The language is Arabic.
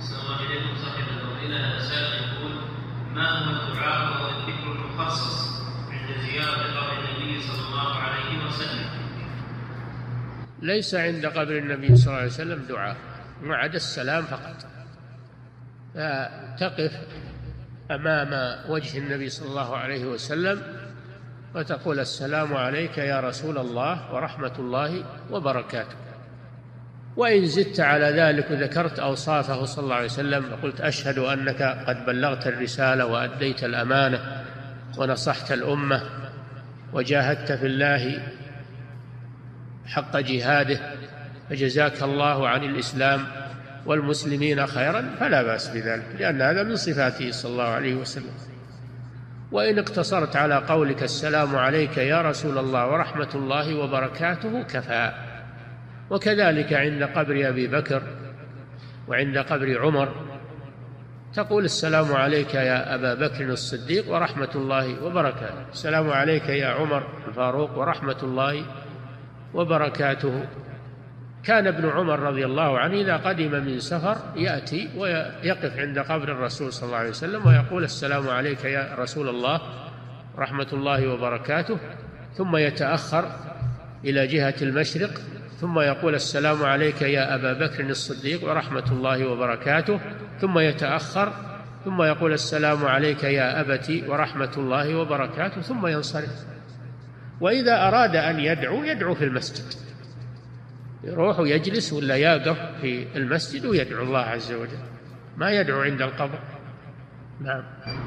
أحسن الله إليكم صاحب الفضيلة سائل يقول: ما هو الدعاء وهو الذكر المخصص عند زيارة قبر النبي صلى الله عليه وسلم؟ ليس عند قبر النبي صلى الله عليه وسلم دعاء ما عدا السلام فقط. تقف أمام وجه النبي صلى الله عليه وسلم وتقول: السلام عليك يا رسول الله ورحمة الله وبركاته. وإن زدت على ذلك وذكرت أوصافه صلى الله عليه وسلم وقلت: أشهد أنك قد بلغت الرسالة وأديت الأمانة ونصحت الأمة وجاهدت في الله حق جهاده فجزاك الله عن الإسلام والمسلمين خيرا، فلا بأس بذلك، لأن هذا من صفاته صلى الله عليه وسلم. وإن اقتصرت على قولك: السلام عليك يا رسول الله ورحمة الله وبركاته، كفى. وكذلك عند قبر أبي بكر وعند قبر عمر تقول: السلام عليك يا أبا بكر الصديق ورحمة الله وبركاته، السلام عليك يا عمر الفاروق ورحمة الله وبركاته. كان ابن عمر رضي الله عنه إذا قدم من سفر يأتي ويقف عند قبر الرسول صلى الله عليه وسلم ويقول: السلام عليك يا رسول الله رحمة الله وبركاته، ثم يتأخر إلى جهة المشرق ثم يقول: السلام عليك يا أبا بكر الصديق ورحمة الله وبركاته، ثم يتأخر ثم يقول: السلام عليك يا أبتي ورحمة الله وبركاته، ثم ينصرف. وإذا أراد أن يدعو في المسجد، يروح ويجلس ولا يقف في المسجد ويدعو الله عز وجل، ما يدعو عند القبر. نعم.